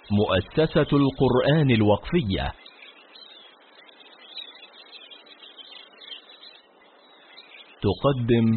مؤسسة القرآن الوقفية تقدم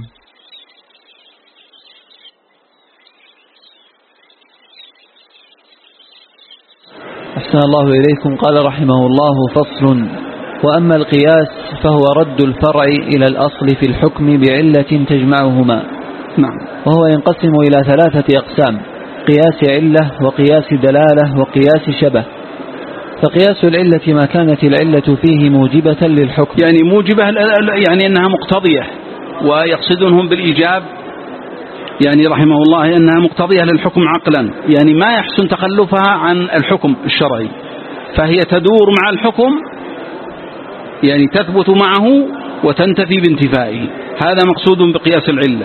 أحسن الله إليكم. قال رحمه الله: فصل: وأما القياس فهو رد الفرع إلى الأصل في الحكم بعلة تجمعهما. نعم. وهو ينقسم إلى 3 أقسام: قياس علة، وقياس دلالة، وقياس شبه. فقياس العلة ما كانت العلة فيه موجبة للحكم، يعني موجبة يعني أنها مقتضية، ويقصدونهم بالإيجاب يعني رحمه الله أنها مقتضية للحكم عقلا، يعني ما يحسن تخلفها عن الحكم الشرعي، فهي تدور مع الحكم، يعني تثبت معه وتنتفي بانتفائه. هذا مقصود بقياس العلة.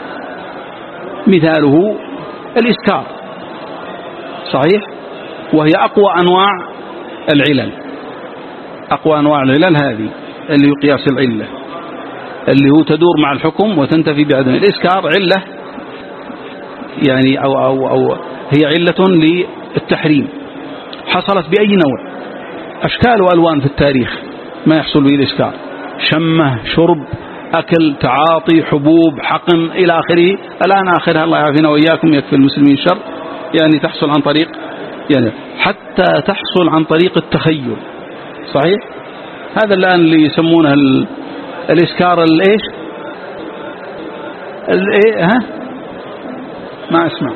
مثاله الإسكار، صحيح، وهي أقوى أنواع العلل. أقوى أنواع العلل هذه اللي هو قياس العلة، اللي هو تدور مع الحكم وتنتفي بعدم. الإسكار علة، يعني أو هي علة للتحريم، حصلت بأي نوع، أشكال وألوان في التاريخ ما يحصل به الإسكار: شمة، شرب، أكل، تعاطي، حبوب، حقن إلى آخره. الآن آخرها الله يعافينا وإياكم، يكفي المسلمين الشر، يعني تحصل عن طريق، يعني حتى تحصل عن طريق التخيل، صحيح. هذا الآن اللي يسمونه الإسكار الإيش ها ما أسمع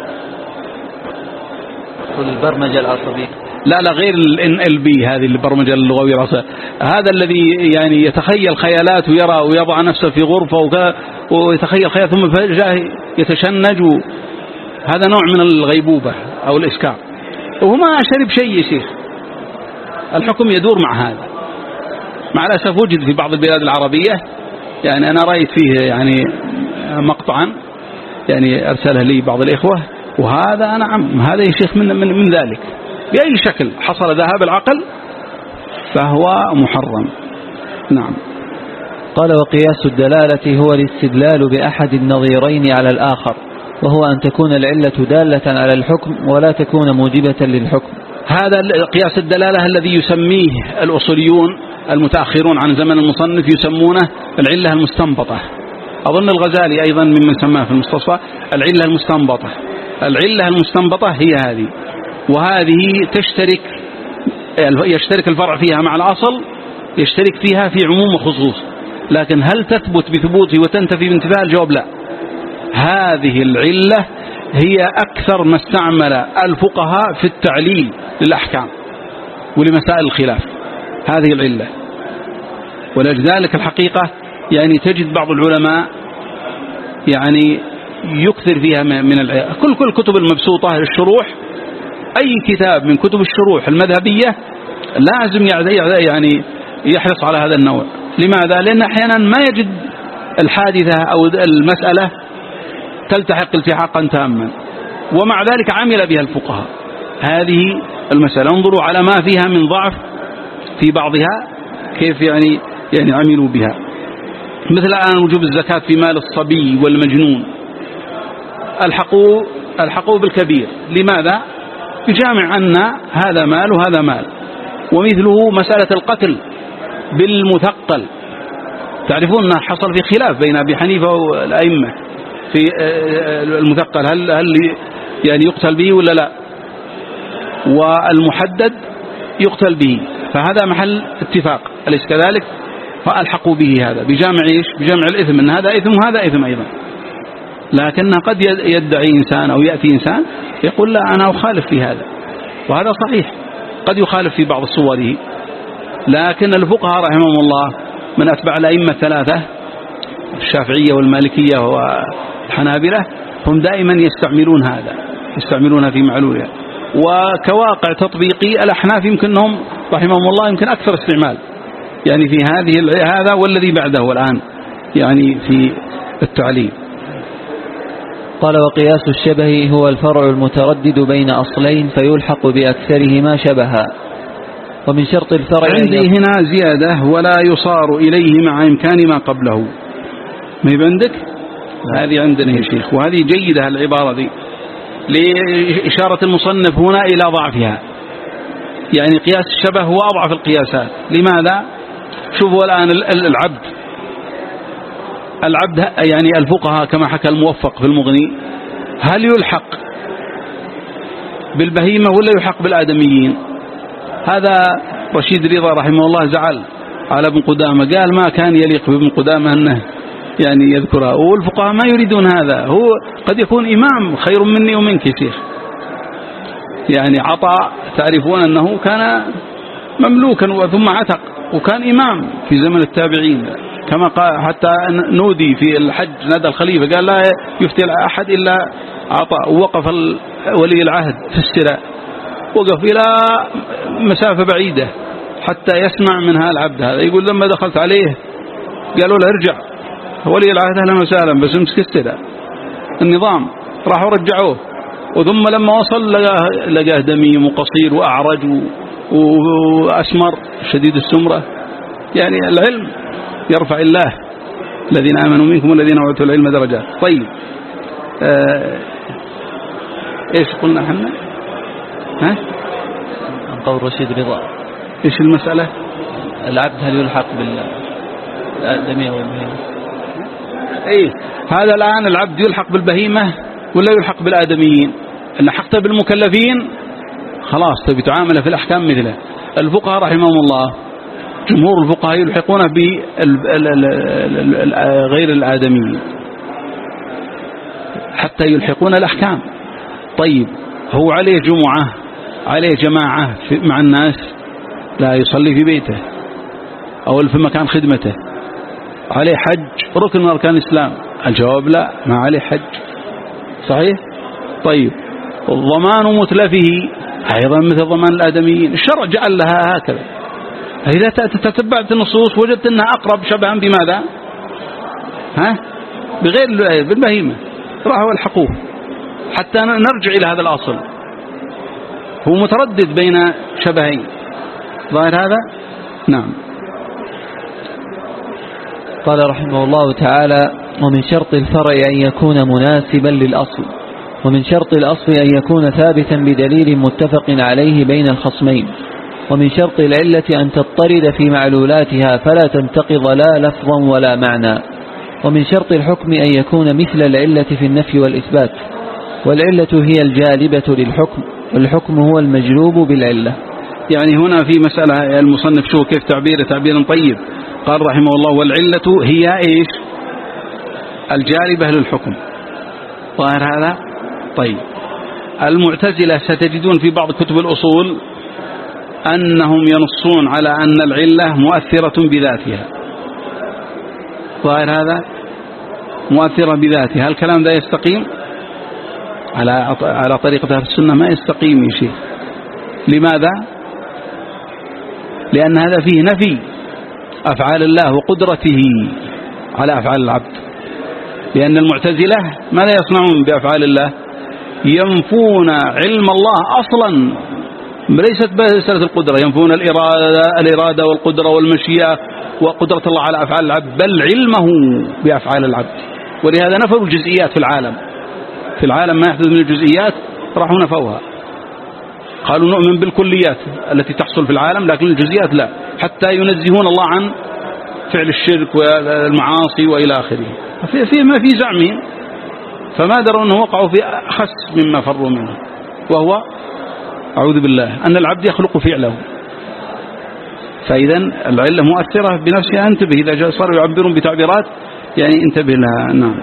البرمجة العصبية. لا غير NLP، هذه البرمجة اللغوية العصبية. هذا الذي يعني يتخيل خيالات ويرى ويضع نفسه في غرفة ويتخيل خيال ثم فجأة يتشنج، هذا نوع من الغيبوبة أو الإسكار، وهو ما شرب شيء يا شيخ. الحكم يدور مع هذا. مع الأسف وجد في بعض البلاد العربية، يعني أنا رأيت فيه يعني مقطعا، يعني أرسله لي بعض الإخوة، وهذا نعم، هذا يا شيخ من ذلك بأي شكل حصل ذهاب العقل فهو محرم. نعم. قال: وقياس الدلالة هو الاستدلال بأحد النظيرين على الآخر، وهو أن تكون العلة دالة على الحكم ولا تكون موجبة للحكم. هذا قياس الدلالة الذي يسميه الأصوليون المتأخرون عن زمن المصنف، يسمونه العلة المستنبطة. أظن الغزالي أيضا ممن سماه في المستصفى العلة المستنبطة. العلة المستنبطة هي هذه، وهذه يشترك الفرع فيها مع الأصل، يشترك فيها في عموم وخصوص، لكن هل تثبت بثبوته وتنتفي بانتفاء؟ الجواب لا. هذه العلة هي أكثر ما استعمل الفقهاء في التعليل للأحكام ولمسائل الخلاف، هذه العلة. ولذلك الحقيقة يعني تجد بعض العلماء يعني يكثر فيها من كل كتب المبسوطة الشروح، أي كتاب من كتب الشروح المذهبية لازم يعني يحرص على هذا النوع. لماذا؟ لأن أحيانا ما يجد الحادثة أو المسألة تلتحق التحاقا تاما، ومع ذلك عمل بها الفقهاء هذه المسألة. انظروا على ما فيها من ضعف في بعضها كيف يعني عملوا بها. مثل الآن وجوب الزكاة في مال الصبي والمجنون، الحقوا بالكبير. لماذا؟ يجامع أن هذا مال وهذا مال. ومثله مسألة القتل بالمثقل، تعرفون أنه حصل في خلاف بين أبي حنيفة والأئمة في المثقل، هل يعني يقتل به ولا لا، والمحدد يقتل به، فهذا محل اتفاق، أليس كذلك؟ فألحقوا به هذا بجامع إيش؟ بجامع الإثم، أن هذا إثم وهذا إثم أيضا. لكن قد يدعي إنسان أو يأتي إنسان يقول لا أنا أخالف في هذا، وهذا صحيح، قد يخالف في بعض صوره. لكن الفقهاء رحمهم الله من أتبع الأئمة الثلاثة الشافعية والمالكية والحنابلة هم دائما يستعملون هذا، يستعملونها في معلولها. وكواقع تطبيقي الأحناف يمكنهم رحمهم الله يمكن أكثر استعمال يعني في هذا والذي بعده الآن يعني في التعليم. قال: وقياس الشبه هو الفرع المتردد بين أصلين فيلحق بأكثرهما شبها. ومن شرط الفرع عندي هنا زيادة: ولا يصار إليه مع إمكان ما قبله. ما يبندك؟ هذه عندنا يا شيخ، وهذه جيدة العبارة دي لإشارة المصنف هنا إلى ضعفها. يعني قياس الشبه هو أضعف القياسات. لماذا؟ شوفوا الآن العبد يعني الفقهاء كما حكى الموفق في المغني، هل يلحق بالبهيمة ولا يلحق بالآدميين؟ هذا رشيد رضا رحمه الله زعل على ابن قدامة، قال ما كان يليق بابن قدامة أنه يعني يذكرها، والفقهاء ما يريدون هذا. هو قد يكون إمام خير مني ومنك يا شيخ. يعني عطاء تعرفون أنه كان مملوكا ثم عتق وكان إمام في زمن التابعين، كما قال حتى نودي في الحج نادى الخليفة قال لا يفتي أحد إلا عطاء. ووقف ولي العهد في السراء، وقف إلى مسافة بعيدة حتى يسمع منها العبد هذا. يقول لما دخلت عليه قالوا له ارجع، ولي العهد أهلا وسهلا بس امسك السراء النظام. راحوا رجعوه، وثم لما وصل لقاه دميم وقصير وأعرج وأسمر شديد السمرة. يعني العلم يرفع الله الذين آمنوا منكم والذين أوتوا العلم درجات. طيب إيش قلنا احنا؟ ها؟ عن قول رشيد رضا إيش المسألة؟ العبد هل يلحق بالآدمية والبهيمة؟ إيه هذا الآن العبد يلحق بالبهيمة ولا يلحق بالآدميين؟ إن لحقت بالمكلفين خلاص تبي تعامله في الأحكام مثله. الفقهاء رحمهم الله جمهور الفقهاء يلحقونه بغير الآدميين حتى يلحقون الأحكام. طيب هو عليه جمعة، عليه جماعة مع الناس، لا يصلي في بيته أو في مكان خدمته، عليه حج ركن من أركان الإسلام؟ الجواب لا، ما عليه حج. صحيح؟ طيب الضمان متلفه أيضا مثل ضمان الآدميين، الشرع جعل لها هكذا. إذا تتبعت النصوص وجدت أنها أقرب شبها بماذا؟ بغير بالبهيمة، راحوا الحقوه حتى نرجع إلى هذا الأصل. هو متردد بين شبهين، ظاهر هذا؟ نعم. قال رحمه الله تعالى: ومن شرط الفرع أن يكون مناسبا للأصل، ومن شرط الأصل أن يكون ثابتا بدليل متفق عليه بين الخصمين، ومن شرط العلة أن تضطرد في معلولاتها فلا تنتقض لا لفظا ولا معنى، ومن شرط الحكم أن يكون مثل العلة في النفي والإثبات، والعلة هي الجالبة للحكم، والحكم هو المجلوب بالعلة. يعني هنا في مسألة المصنف شو كيف تعبير طيب، قال رحمه الله: والعلة هي إيش؟ الجالبة للحكم. ظاهر هذا؟ طيب المعتزلة ستجدون في بعض كتب الأصول أنهم ينصون على أن العلة مؤثرة بذاتها. ظاهر هذا؟ مؤثرة بذاتها. هل الكلام ذا يستقيم؟ على طريقة أهل السنة ما يستقيم يا شيخ. لماذا؟ لأن هذا فيه نفي أفعال الله وقدرته على أفعال العبد. لأن المعتزلة ماذا يصنعون بأفعال الله؟ ينفون علم الله أصلا، ليست بمسألة القدرة، ينفون الإرادة والقدرة والمشيئة وقدرة الله على أفعال العبد، بل علمه بأفعال العبد. ولهذا نفوا الجزئيات في العالم ما يحدث من الجزئيات راحوا نفوها، قالوا نؤمن بالكليات التي تحصل في العالم لكن الجزئيات لا، حتى ينزهون الله عن فعل الشرك والمعاصي وإلى آخره. ما في زعمين، فما دروا أنه وقعوا في أخس مما فروا منه، وهو أعوذ بالله أن العبد يخلق فعله. فإذا العلة مؤثرة بنفسها، انتبه إذا جاء صاروا يعبرون بتعبيرات يعني انتبه لها. نعم.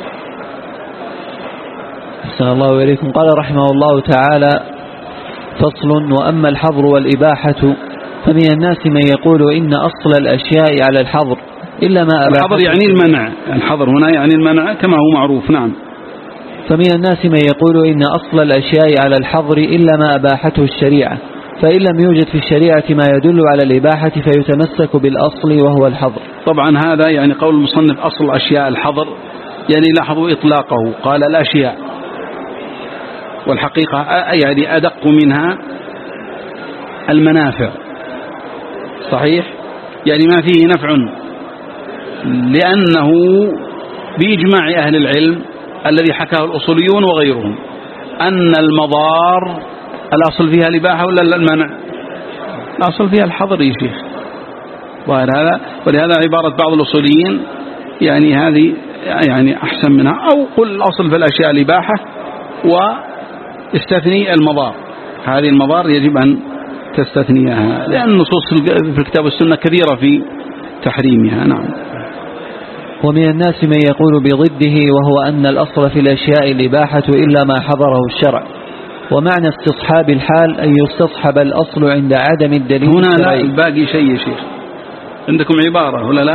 أحسن الله إليكم. قال رحمه الله تعالى: فصل: وأما الحظر والإباحة فمن الناس من يقول إن أصل الأشياء على الحظر إلا ما أباحته. الحظر يعني المنع، الحظر هنا يعني المنع كما هو معروف. نعم. فمن الناس من يقول إن أصل الأشياء على الحظر إلا ما أباحته الشريعة، فإن لم يوجد في الشريعة ما يدل على الإباحة فيتمسك بالأصل وهو الحظر. طبعا هذا يعني قول المصنف أصل الأشياء الحظر، يعني لاحظوا إطلاقه، قال الأشياء، والحقيقة يعني أدق منها المنافع. صحيح؟ يعني ما فيه نفع، لأنه بإجماع أهل العلم الذي حكاه الأصوليون وغيرهم أن المضار الأصل فيها الإباحة ولا المنع؟ الأصل فيها الحظر يا شيخ. ولهذا عبارة بعض الأصوليين يعني هذه يعني أحسن منها، أو قل الأصل في الأشياء الإباحة واستثني المضار. هذه المضار يجب أن تستثنيها، لأن النصوص في الكتاب والسنة كثيرة في تحريمها. نعم. ومن الناس من يقول بضده، وهو أن الأصل في الأشياء الإباحة إلا ما حضره الشرع، ومعنى استصحاب الحال أن يستصحب الأصل عند عدم الدليل. هنا لا باقي شيء يا شيخ، عندكم عبارة ولا لا؟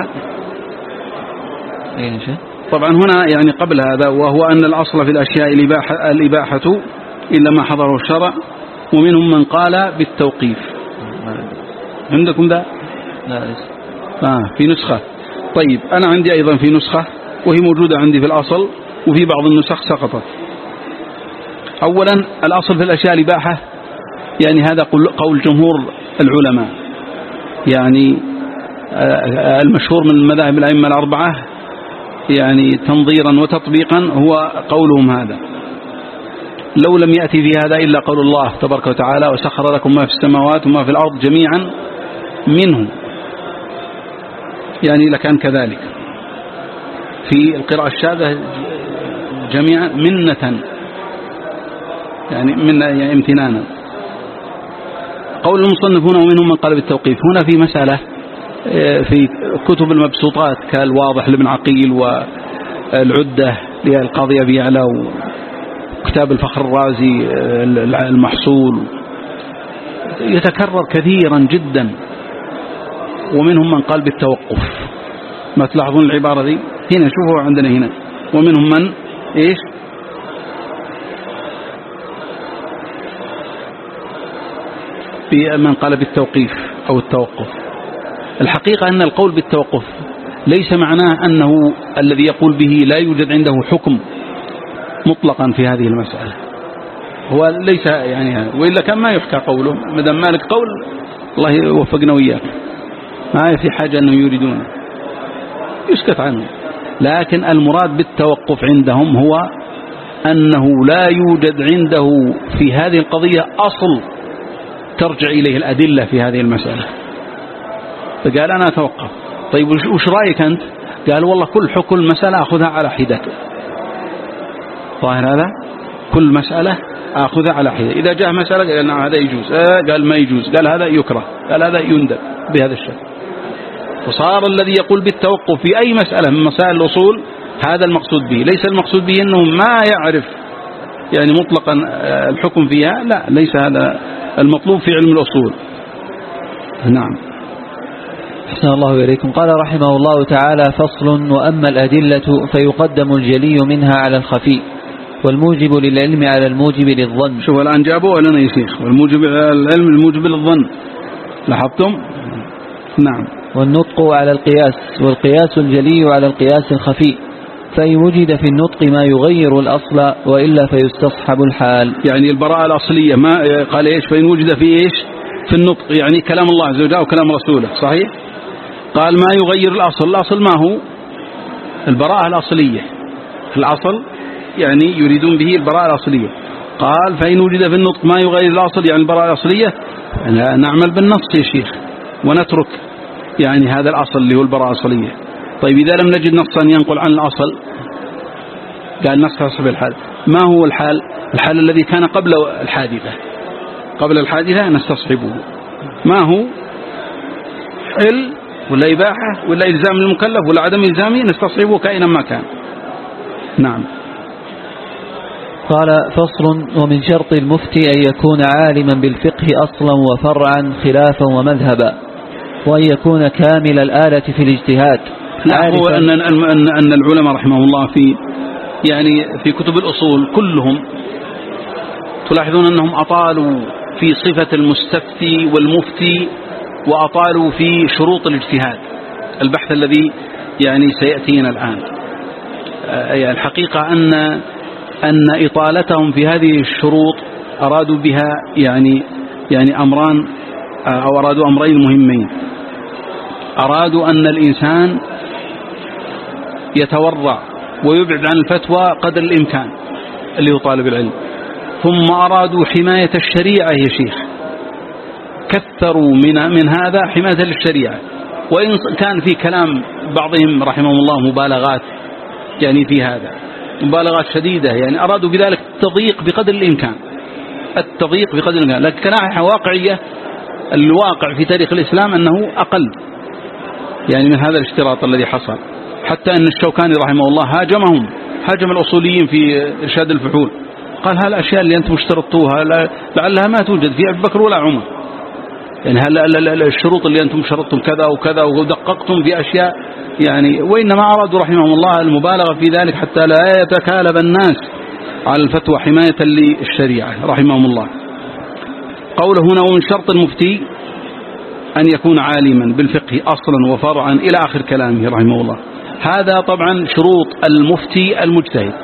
أي شيء؟ طبعا هنا يعني قبل هذا، وهو أن الأصل في الأشياء الإباحة إلا ما حضره الشرع، ومنهم من قال بالتوقيف. عندكم ذا؟ لا ليس. في نسخة. طيب أنا عندي أيضا في نسخة، وهي موجودة عندي في الأصل، وفي بعض النسخ سقطت. أولا الأصل في الأشياء الإباحة يعني هذا قول جمهور العلماء، يعني المشهور من مذاهب الأئمة الأربعة يعني تنظيرا وتطبيقا هو قولهم هذا. لو لم يأتي في هذا إلا قول الله تبارك وتعالى وسخر لكم ما في السماوات وما في الأرض جميعا منه، يعني لكان كذلك. في القراءة الشاذة جميعا منة، يعني من يعني امتنانا. قول المصنف هنا ومنهم من قال بالتوقيف. هنا في مسألة في كتب المبسوطات كالواضح لابن عقيل والعدة للقاضي أبي يعلى وكتاب الفخر الرازي المحصول، يتكرر كثيرا جدا. ومنهم من قال بالتوقف. ما تلاحظون العبارة دي هنا؟ شوفوا عندنا هنا ومنهم من إيش؟ في من قال بالتوقيف أو التوقف. الحقيقة أن القول بالتوقف ليس معناه أنه الذي يقول به لا يوجد عنده حكم مطلقا في هذه المسألة، هو ليس يعني، وإلا كان ما يحكى قوله. مدام مالك قول الله يوفقنا وإياك، ما في حاجة أنه يريدون يسكت عنه. لكن المراد بالتوقف عندهم هو أنه لا يوجد عنده في هذه القضية أصل ترجع إليه الأدلة في هذه المسألة، فقال أنا أتوقف. طيب وش رأيك أنت؟ قال والله كل حكم المسألة أخذها على حدته. ظاهر هذا؟ كل مسألة أخذها على حدة. إذا جاء مسألة قال نعم هذا يجوز، قال ما يجوز، قال هذا يكره، قال هذا يندب بهذا الشكل. فصار الذي يقول بالتوقف في أي مسألة من مسائل الأصول هذا المقصود به. ليس المقصود به أنه ما يعرف يعني مطلقا الحكم فيها، لا، ليس هذا المطلوب في علم الأصول. نعم. أحسن الله إليكم. قال رحمه الله تعالى: فصل: وأما الأدلة فيقدم الجلي منها على الخفي، والموجب للعلم على الموجب للظن. شوف الآن جابوا لنا يا شيخ، والموجب للعلم الموجب للظن، لاحظتم؟ نعم. والنطق على القياس، والقياس الجلي على القياس الخفي، فإن وجد في النطق ما يغير الأصل وإلا فيستصحب الحال. يعني البراءة الأصلية ما قال إيش؟ فإن وجد في إيش؟ في النطق، يعني كلام الله عز وجل وكلام رسوله، صحيح؟ قال ما يغير الأصل. الأصل ما هو؟ البراءة الأصلية. الأصل يعني يريدون به البراءة الأصلية. قال فإن وجد في النطق ما يغير الأصل يعني البراءة الأصلية، نعمل بالنص يا شيخ ونترك يعني هذا الأصل اللي هو البراءة الأصلية. طيب إذا لم نجد نصا ينقل عن الأصل، قال نستصحب الحال. ما هو الحال؟ الحال الذي كان قبل الحادثة. قبل الحادثة نستصحبه. ما هو؟ حل ولا إباحة ولا إلزام المكلف ولا عدم إلزامه، نستصحبه كائنا ما كان. نعم. قال: فصل: ومن شرط المفتي أن يكون عالما بالفقه أصلا وفرعا خلافا ومذهبا، وأن يكون كامل الآلة في الاجتهاد. هو أن العلماء رحمه الله في كتب الأصول كلهم تلاحظون أنهم أطالوا في صفة المستفتي والمفتي، وأطالوا في شروط الاجتهاد، البحث الذي يعني سيأتينا الآن. الحقيقة أن إطالتهم في هذه الشروط أرادوا بها يعني أمران، أو أرادوا أمرين مهمين. أرادوا أن الإنسان يتورع ويبعد عن الفتوى قدر الإمكان اللي هو طالب العلم، ثم أرادوا حماية الشريعة يا شيخ كثروا من هذا حماية للشريعة. وإن كان في كلام بعضهم رحمهم الله مبالغات يعني في هذا، مبالغات شديدة، يعني أرادوا بذلك التضييق بقدر الإمكان، التضييق بقدر الإمكان. لكن كناحية واقعية الواقع في تاريخ الإسلام أنه أقل يعني من هذا الاشتراط الذي حصل، حتى أن الشوكاني رحمه الله هاجم الأصوليين في إرشاد الفحول، قال هالأشياء اللي أنتم اشترطوها لعلها ما توجد في أبي بكر ولا عمر، يعني الشروط اللي أنتم شرطتم كذا وكذا ودققتم في أشياء يعني، وإنما أرادوا رحمهم الله المبالغة في ذلك حتى لا يتكالب الناس على الفتوى حماية للشريعة رحمهم الله. قوله هنا ومن شرط المفتي أن يكون عالما بالفقه أصلا وفرعا إلى آخر كلامه رحمه الله. هذا طبعا شروط المفتي المجتهد.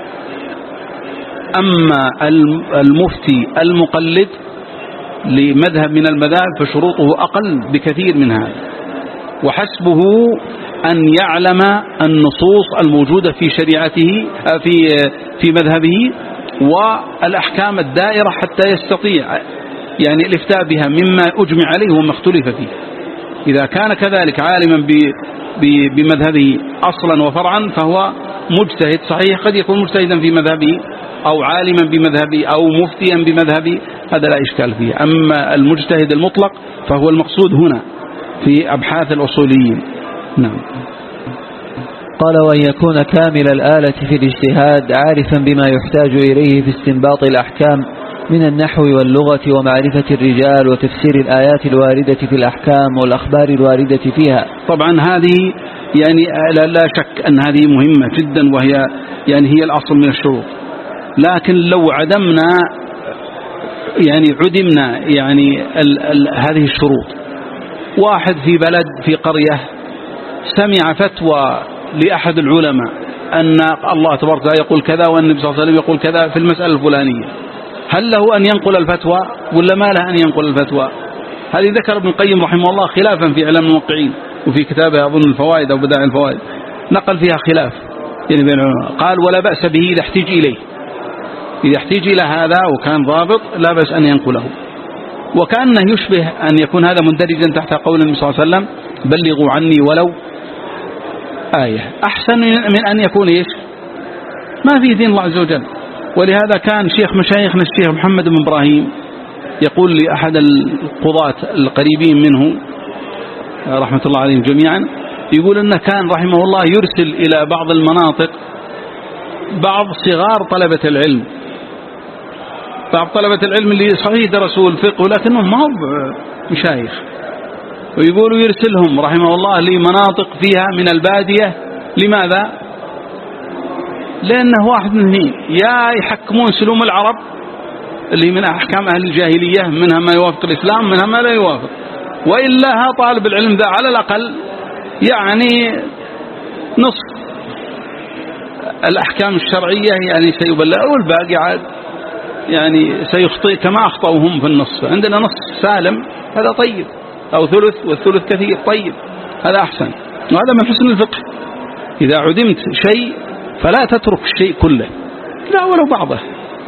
أما المفتي المقلد لمذهب من المذاهب فشروطه أقل بكثير من هذا، وحسبه أن يعلم النصوص الموجودة في شريعته في مذهبه والأحكام الدائرة حتى يستطيع يعني الافتاء بها مما أجمع عليه وما اختلف فيه. إذا كان كذلك عالما بمذهبه أصلا وفرعا فهو مجتهد صحيح، قد يكون مجتهدا في مذهبه أو عالما بمذهبه أو مفتيا بمذهبه، هذا لا إشكال فيه. أما المجتهد المطلق فهو المقصود هنا في أبحاث الأصوليين. نعم. قال وأن يكون كامل الآلة في الاجتهاد عارفا بما يحتاج إليه في استنباط الأحكام من النحو واللغة ومعرفة الرجال وتفسير الآيات الواردة في الأحكام والأخبار الواردة فيها. طبعا هذه يعني لا شك أن هذه مهمة جدا، وهي يعني هي الأصل من الشروط. لكن لو عدمنا يعني هذه الشروط، واحد في بلد في قرية سمع فتوى لأحد العلماء أن الله تبارك وتعالى يقول كذا والنبي صلى الله عليه وسلم يقول كذا في المسألة الفلانية، هل له أن ينقل الفتوى ولا ما له أن ينقل الفتوى؟ هذه ذكر ابن القيم رحمه الله خلافا في إعلام الموقعين، وفي كتابه أظن الفوائد أو بدائع الفوائد نقل فيها خلاف يعني بين العلماء. قال ولا بأس به إذا احتاج إليه، إذا احتاج إلى هذا وكان ضابط لا بأس أن ينقله. وكأنه يشبه أن يكون هذا مندرجا تحت قول النبي صلى الله عليه وسلم بلغوا عني ولو آية، أحسن من أن يكون إيش ما في دين الله عز وجل. ولهذا كان شيخ مشايخنا الشيخ محمد بن إبراهيم يقول لأحد القضاة القريبين منه رحمة الله عليهم جميعا، يقول أنه كان رحمه الله يرسل إلى بعض المناطق بعض صغار طلبة العلم، بعض طلبة العلم اللي صحيح درسوا الفقه لكنهم ما هم مشايخ، ويقولوا يرسلهم رحمه الله لمناطق فيها من البادية. لماذا؟ لأنه واحد من اثنين، يا يحكمون سلوم العرب اللي من أحكام أهل الجاهلية منها ما يوافق الإسلام منها ما لا يوافق، وإلا طالب العلم ذا على الأقل يعني نصف الأحكام الشرعية يعني سيبلغ، والباقي عاد يعني سيخطئ كما أخطأوهم في النصف. عندنا نص سالم هذا طيب، أو ثلث والثلث كثير طيب، هذا أحسن. وهذا من حسن الفقه، إذا عدمت شيء فلا تترك الشيء كله لا ولو بعضه.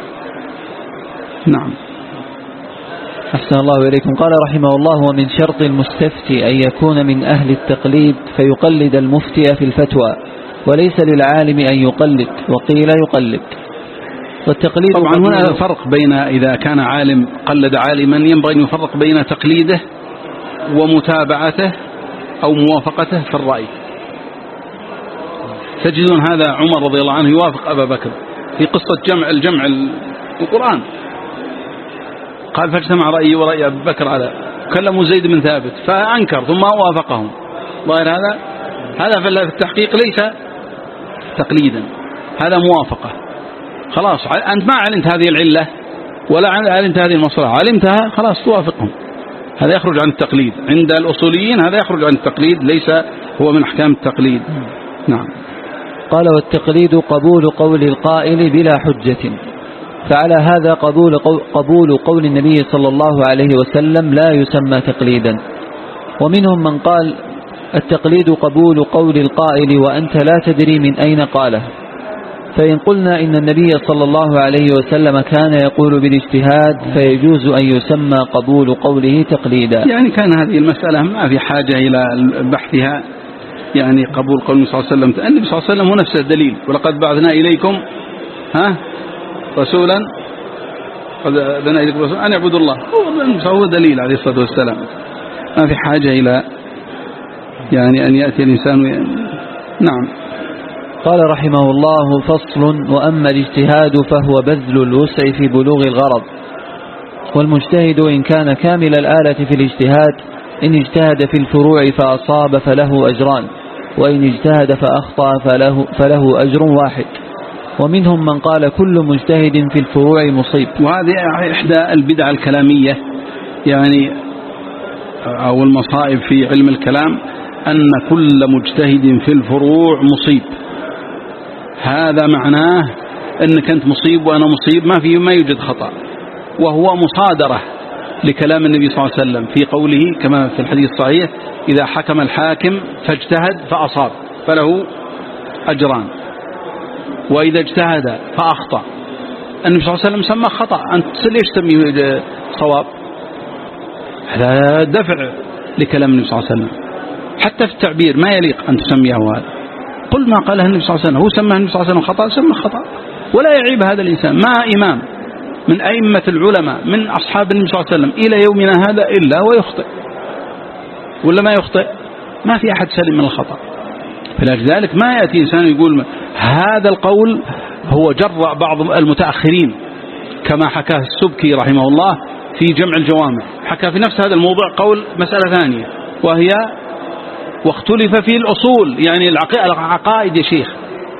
نعم. أحسن الله إليكم. قال رحمه الله ومن شرط المستفتي أن يكون من أهل التقليد فيقلد المفتي في الفتوى، وليس للعالم أن يقلد، وقيل يقلد. والتقليد طبعا هنا فرق بين إذا كان عالم قلد عالما، ينبغي أن يفرق بين تقليده ومتابعته أو موافقته في الرأي. تجدون هذا عمر رضي الله عنه يوافق أبا بكر في قصة الجمع القرآن، قال فاجتمع رأيي ورأي أبي بكر على كلموا زيد بن ثابت فأنكر ثم وافقهم. ظاهر هذا في التحقيق ليس تقليدا، هذا موافقة. خلاص أنت ما علمت هذه العلة ولا علمت هذه المصلحة، علمتها خلاص توافقهم، هذا يخرج عن التقليد. عند الأصوليين هذا يخرج عن التقليد، ليس هو من أحكام التقليد. نعم. قال والتقليد قبول قول القائل بلا حجة، فعلى هذا قبول قول النبي صلى الله عليه وسلم لا يسمى تقليدا. ومنهم من قال التقليد قبول قول القائل وأنت لا تدري من أين قاله، فإن قلنا إن النبي صلى الله عليه وسلم كان يقول بالاجتهاد فيجوز أن يسمى قبول قوله تقليدا. يعني كان هذه المسألة ما في حاجة إلى بحثها، يعني قبول قول النبي صلى الله عليه وسلم. النبي صلى الله عليه وسلم هو نفسه الدليل، ولقد بعثنا إليكم رسولا قد أذن إليكم رسولا أن يعبدوا الله، هو دليل عليه الصلاة والسلام. ما في حاجة إلى يعني أن يأتي الإنسان نعم. قال رحمه الله: فصل: وأما الاجتهاد فهو بذل الوسع في بلوغ الغرض، والمجتهد إن كان كامل الآلة في الاجتهاد إن اجتهد في الفروع فأصاب فله أجران، وإن اجتهد فأخطأ فله أجر واحد. ومنهم من قال كل مجتهد في الفروع مصيب. وهذه إحدى البدع الكلامية يعني أو المصائب في علم الكلام، أن كل مجتهد في الفروع مصيب. هذا معناه أنك أنت مصيب وأنا مصيب، ما يوجد خطأ، وهو مصادرة لكلام النبي صلى الله عليه وسلم في قوله كما في الحديث الصحيح: إذا حكم الحاكم فاجتهد فأصاب فله أجران، وإذا اجتهد فأخطأ. النبي صلى الله عليه وسلم سمى خطأ، أنت ليش تسميه صواب؟ هذا دفع لكلام النبي صلى الله عليه وسلم، حتى في التعبير ما يليق أن تسميه هذا. قل ما قاله النبي صلى الله عليه وسلم، هو سماه النبي صلى الله عليه وسلم خطأ، سمى خطأ، ولا يعيب هذا الإنسان. ما إمام من أئمة العلماء من أصحاب النبي صلى الله عليه وسلم إلى يومنا هذا إلا ويخطئ، ولا ما يخطئ؟ ما في أحد سلم من الخطأ. فلذلك ما يأتي إنسان يقول هذا القول هو جرأ بعض المتأخرين، كما حكاه السبكي رحمه الله في جمع الجوامع، حكى في نفس هذا الموضوع قول مسألة ثانية، وهي واختلف في الأصول، يعني العقائد يا شيخ،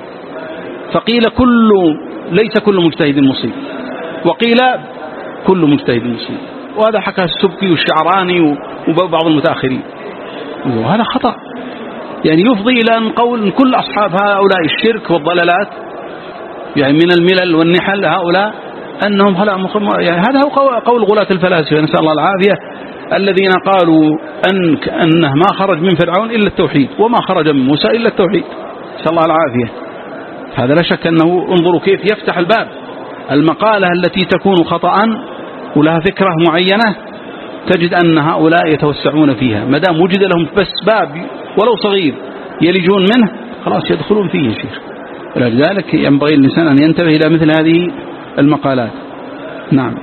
فقيل ليس كل مجتهد مصيب، وقيل كل مجتهد مصيب. وهذا حكى السبكي والشعراني وبعض المتأخرين، وهذا خطأ، يعني يفضي إلى أن قول كل أصحاب هؤلاء الشرك والضلالات، يعني من الملل والنحل هؤلاء أنهم يعني هذا هو قول غلاة الفلاسفة نسأل الله العافية، الذين قالوا أنه ما خرج من فرعون إلا التوحيد، وما خرج من موسى إلا التوحيد، نسأل الله العافية. هذا لا شك أنه انظروا كيف يفتح الباب. المقالة التي تكون خطأ ولها فكرة معينة تجد أن هؤلاء يتوسعون فيها، ما دام وجد لهم بس باب ولو صغير يلجون منه خلاص يدخلون فيه يا شيخ. ولذلك ينبغي الإنسان أن ينتبه إلى مثل هذه المقالات. نعم.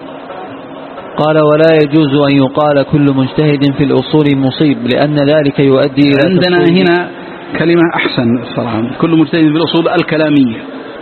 قال: ولا يجوز أن يقال كل مجتهد في الأصول مصيب، لأن ذلك يؤدي إلى عندنا هنا كلمة أحسن الصراحة، كل مجتهد في الأصول الكلامية.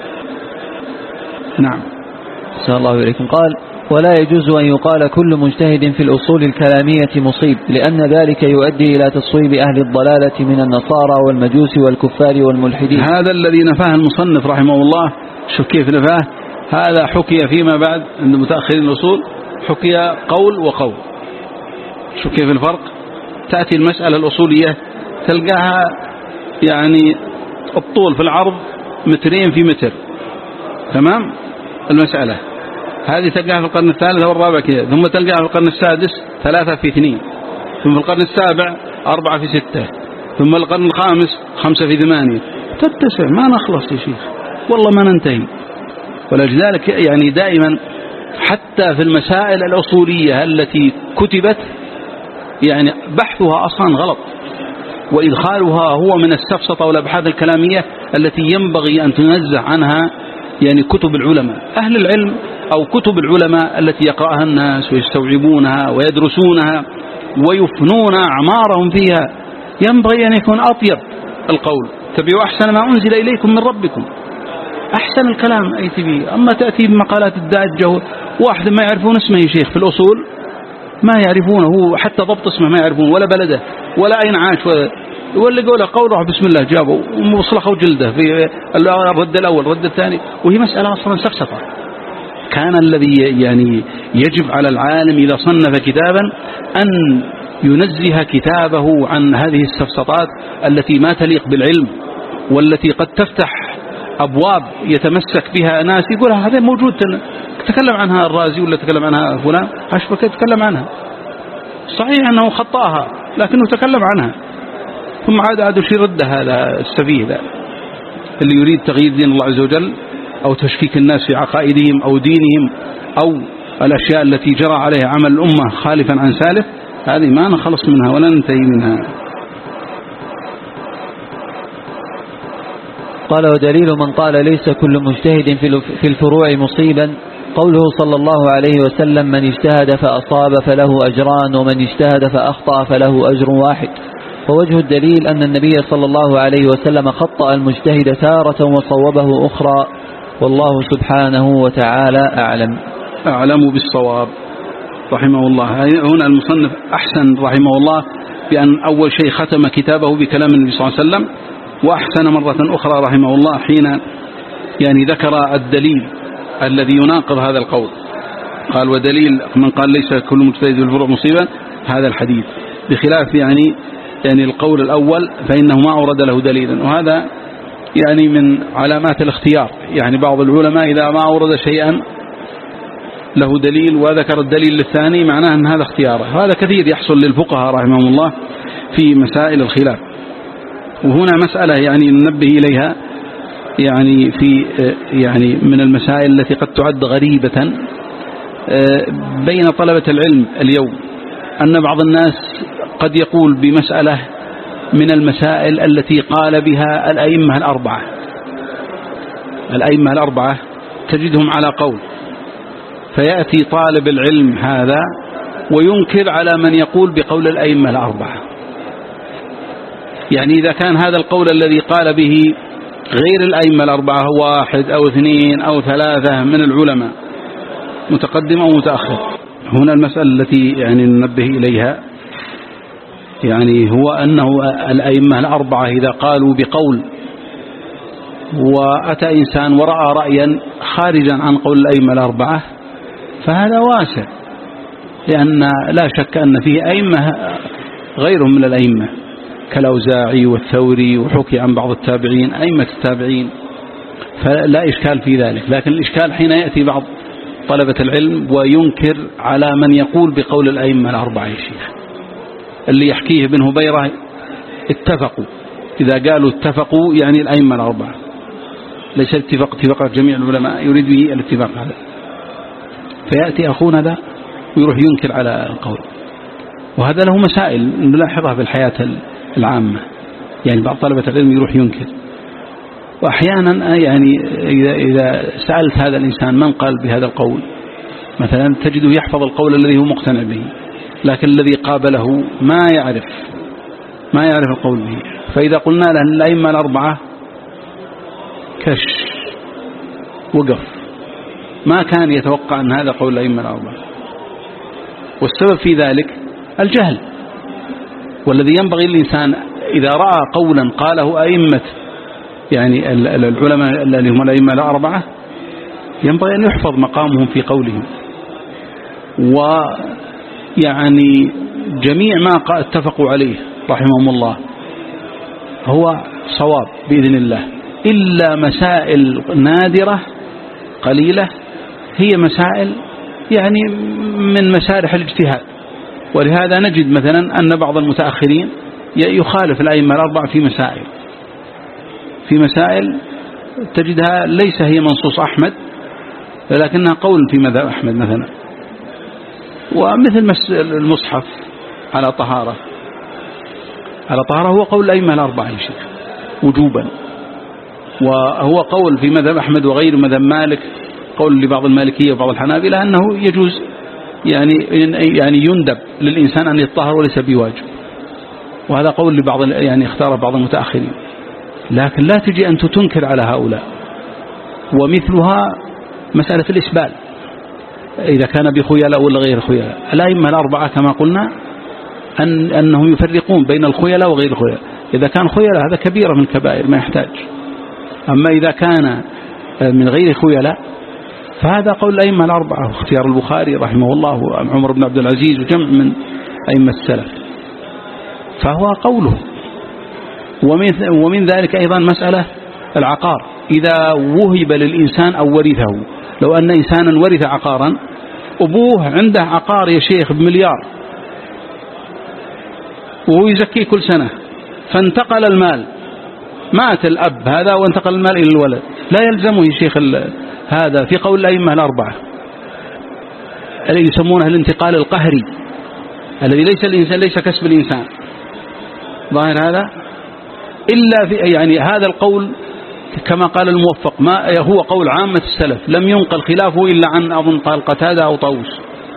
نعم. صلى الله عليكم. قال: ولا يجوز أن يقال كل مجتهد في الأصول الكلامية مصيب، لأن ذلك يؤدي إلى تصويب أهل الضلالة من النصارى والمجوس والكفار والملحدين. هذا الذي نفاه المصنف رحمه الله، شوف كيف نفاه. هذا حكي فيما بعد عند متأخرين الأصول، حكي قول وقول. شوف كيف الفرق. تأتي المسألة الأصولية تلقاها يعني الطول في العرض 2 في متر، تمام؟ المسألة هذه تلقاها في القرن الثالث والرابع كذا، ثم تلقاها في القرن السادس 3 في 2، ثم في القرن السابع 4 في 6، ثم القرن الخامس 5 في 8، تتسع ما نخلص يا شيخ، والله ما ننتهي. ولذلك يعني دائما حتى في المسائل الأصولية التي كتبت يعني بحثها أصلا غلط، وإدخالها هو من السفسطة والأبحاث الكلامية التي ينبغي أن تنزه عنها يعني كتب العلماء أهل العلم، أو كتب العلماء التي يقرأها الناس ويستوعبونها ويدرسونها ويفنون أعمارهم فيها. ينبغي أن يكون أطيب القول، تبعوا أحسن ما أنزل إليكم من ربكم، أحسن الكلام أي تبي. أما تأتي بمقالات الداجة، واحد ما يعرفون اسمه يا شيخ في الأصول، ما يعرفونه، هو حتى ضبط اسمه ما يعرفون، ولا بلده ولا أين عاش، ولا قوله قول روح بسم الله جابوا ومصلخوا جلده في الرد الأول الرد الثاني، وهي مسألة أصلا سفسطة. كان الذي يعني يجب على العالم إذا صنف كتابا أن ينزه كتابه عن هذه السفسطات التي ما تليق بالعلم، والتي قد تفتح أبواب يتمسك بها ناس يقول هذا موجود، تكلم عنها الرازي ولا تكلم عنها فلان، أشبك تكلم عنها، صحيح أنه خطأها لكنه تكلم عنها، ثم عاد شيء رد هذا السفيه ذا. اللي يريد تغيير دين الله عز وجل أو تشكيك الناس في عقائدهم أو دينهم أو الأشياء التي جرى عليها عمل الأمة خالفا عن سالف، هذه ما نخلص منها ولا ننتهي منها. قال: ودليل من قال ليس كل مجتهد في الفروع مصيبا قوله صلى الله عليه وسلم: من اجتهد فأصاب فله أجران، ومن اجتهد فأخطأ فله أجر واحد. ووجه الدليل أن النبي صلى الله عليه وسلم خطأ المجتهد تارة وصوبه أخرى، والله سبحانه وتعالى أعلم بالصواب رحمه الله. هنا المصنف أحسن رحمه الله بأن أول شيء ختم كتابه بكلام النبي صلى الله عليه وسلم، وأحسن مرة أخرى رحمه الله حين يعني ذكر الدليل الذي يناقض هذا القول. قال: ودليل من قال ليس كل مجتهد في الفروع مصيبا، هذا الحديث، بخلاف يعني القول الأول فإنه ما أورد له دليلا، وهذا يعني من علامات الاختيار. يعني بعض العلماء إذا ما أورد شيئا له دليل وذكر الدليل الثاني معناه أن هذا اختياره. هذا كثير يحصل للفقهاء رحمهم الله في مسائل الخلاف. وهنا مسألة يعني ننبه إليها يعني في يعني من المسائل التي قد تعد غريبة بين طلبة العلم اليوم، أن بعض الناس قد يقول بمسألة من المسائل التي قال بها الأئمة الأربعة تجدهم على قول، فيأتي طالب العلم هذا وينكر على من يقول بقول الأئمة الأربعة. يعني إذا كان هذا القول الذي قال به غير الأئمة الأربعة 1 أو 2 أو 3 من العلماء متقدم أو متأخر. هنا المسألة التي يعني ننبه إليها يعني هو أنه الأئمة الأربعة إذا قالوا بقول وأتى إنسان ورأى رأيا خارجا عن قول الأئمة الأربعة فهذا واسع، لأن لا شك أن فيه أئمة غيرهم من الأئمة كالأوزاعي والثوري، وحكي عن بعض التابعين أئمة التابعين، فلا إشكال في ذلك. لكن الإشكال حين يأتي بعض طلبة العلم وينكر على من يقول بقول الأئمة الأربعة. يا شيخ اللي يحكيه ابن هبيرة اتفقوا، إذا قالوا اتفقوا يعني الأئمة الأربعة، ليس اتفاق جميع العلماء، يريد به الاتفاق هذا. فيأتي أخونا ذا ويروح ينكر على القول، وهذا له مسائل نلاحظها في الحياة العامة. يعني بعض طلبة العلم يروح ينكر، وأحيانا يعني إذا سألت هذا الإنسان من قال بهذا القول مثلا تجده يحفظ القول الذي هو مقتنع به، لكن الذي قابله ما يعرف القول به. فإذا قلنا له الأئمة الأربعة كش وقف، ما كان يتوقع أن هذا قول الأئمة الأربعة، والسبب في ذلك الجهل. والذي ينبغي الإنسان إذا رأى قولا قاله أئمة يعني العلماء الذي هم الأئمة الأربعة ينبغي أن يحفظ مقامهم في قولهم، ويعني جميع ما اتفقوا عليه رحمهم الله هو صواب بإذن الله، إلا مسائل نادرة قليلة هي مسائل يعني من مسارح الاجتهاد. ولهذا نجد مثلا أن بعض المتأخرين يخالف الأئمة الأربعة في مسائل تجدها ليس هي منصوص أحمد، لكنها قول في مذهب أحمد مثلا. ومثل المصحف على طهارة هو قول الأئمة الأربعة يا شيخ وجوبا، وهو قول في مذهب أحمد وغير مذهب مالك، قول لبعض المالكية وبعض الحنابلة أنه يجوز يعني يندب للإنسان أن يتطهر وليس بواجب، وهذا قول لبعض يعني اختار بعض المتأخرين. لكن لا تجي أن تنكر على هؤلاء. ومثلها مسألة الإسبال إذا كان بخيلاء ولا غير خيلاء. الأئمة الأربعة كما قلنا أنهم يفرقون بين الخيلاء وغير الخيلاء. إذا كان خيلاء هذا كبيرة من كبائر ما يحتاج، أما إذا كان من غير خيلاء فهذا قول الأئمة الأربعة، واختيار البخاري رحمه الله وعمر بن عبد العزيز وجمع من أئمة السلف، فهو قوله. ومن ذلك أيضا مسألة العقار، إذا وهب للإنسان أو ورثه، لو أن إنسانا ورث عقارا، أبوه عنده عقار يا شيخ ب1,000,000 وهو يزكيه كل سنة، فانتقل المال مات الأب هذا وانتقل المال إلى الولد، لا يلزمه يا شيخ هذا في قول الأئمة الأربعة الذي يسمونه الانتقال القهري، الذي ليس الإنسان ليس كسب الإنسان ظاهر هذا إلا في يعني هذا القول كما قال الموفق ما هو قول عامة السلف لم ينقل خلافه إلا عن أظن قال قتادة أو طاووس،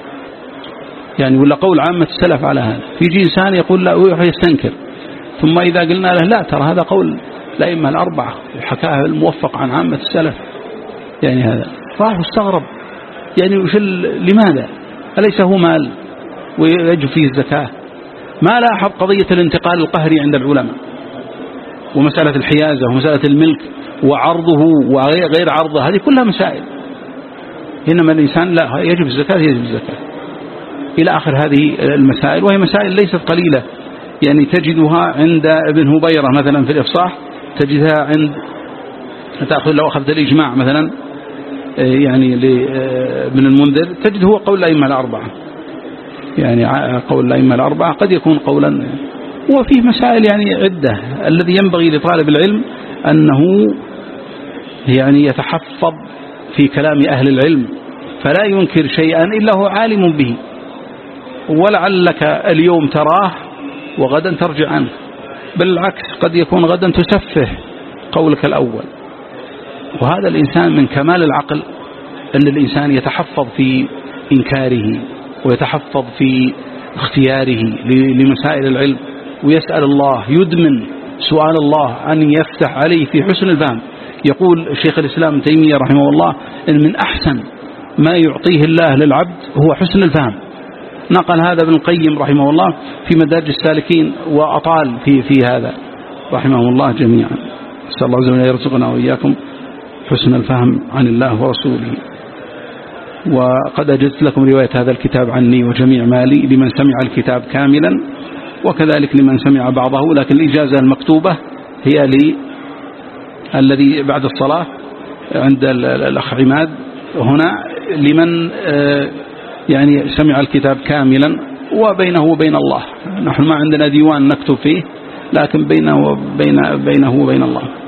يعني ولا قول عامة السلف على هذا. يجي إنسان يقول لا ويستنكر، ثم إذا قلنا له لا ترى هذا قول الأئمة الأربعة وحكاها الموفق عن عامة السلف، يعني هذا راح واستغرب يعني لماذا أليس هو مال ويجب فيه الزكاة؟ ما لاحظ قضية الانتقال القهري عند العلماء ومسألة الحيازة ومسألة الملك وعرضه وغير عرضه، هذه كلها مسائل، إنما الإنسان لا يجب الزكاة يجب الزكاة إلى آخر هذه المسائل، وهي مسائل ليست قليلة، يعني تجدها عند ابن هبيرة مثلا في الإفصاح، تجدها عند تأخذ لو أخذت الإجماع مثلا يعني لابن المنذر تجد هو قول الأئمة الأربعة، يعني قول الأئمة الأربعة قد يكون قولا، وفيه مسائل يعني عدة. الذي ينبغي لطالب العلم أنه يعني يتحفظ في كلام أهل العلم فلا ينكر شيئا إلا هو عالم به، ولعلك اليوم تراه وغدا ترجع عنه، بالعكس قد يكون غدا تسفه قولك الأول. وهذا الإنسان من كمال العقل أن الإنسان يتحفظ في إنكاره ويتحفظ في اختياره لمسائل العلم، ويسأل الله، يدمن سؤال الله أن يفتح عليه في حسن الفهم. يقول الشيخ الإسلام ابن تيمية رحمه الله إن من أحسن ما يعطيه الله للعبد هو حسن الفهم. نقل هذا ابن القيم رحمه الله في مدارج السالكين وأطال في هذا رحمه الله جميعا. أسأل الله عز وجل يرزقنا وإياكم حسن الفهم عن الله ورسوله. وقد أجزت لكم رواية هذا الكتاب عني وجميع مالي لمن سمع الكتاب كاملا، وكذلك لمن سمع بعضه، لكن الإجازة المكتوبة هي الذي بعد الصلاة عند الأخ عماد هنا لمن يعني سمع الكتاب كاملا وبينه وبين الله. نحن ما عندنا ديوان نكتب فيه، لكن بينه وبين الله.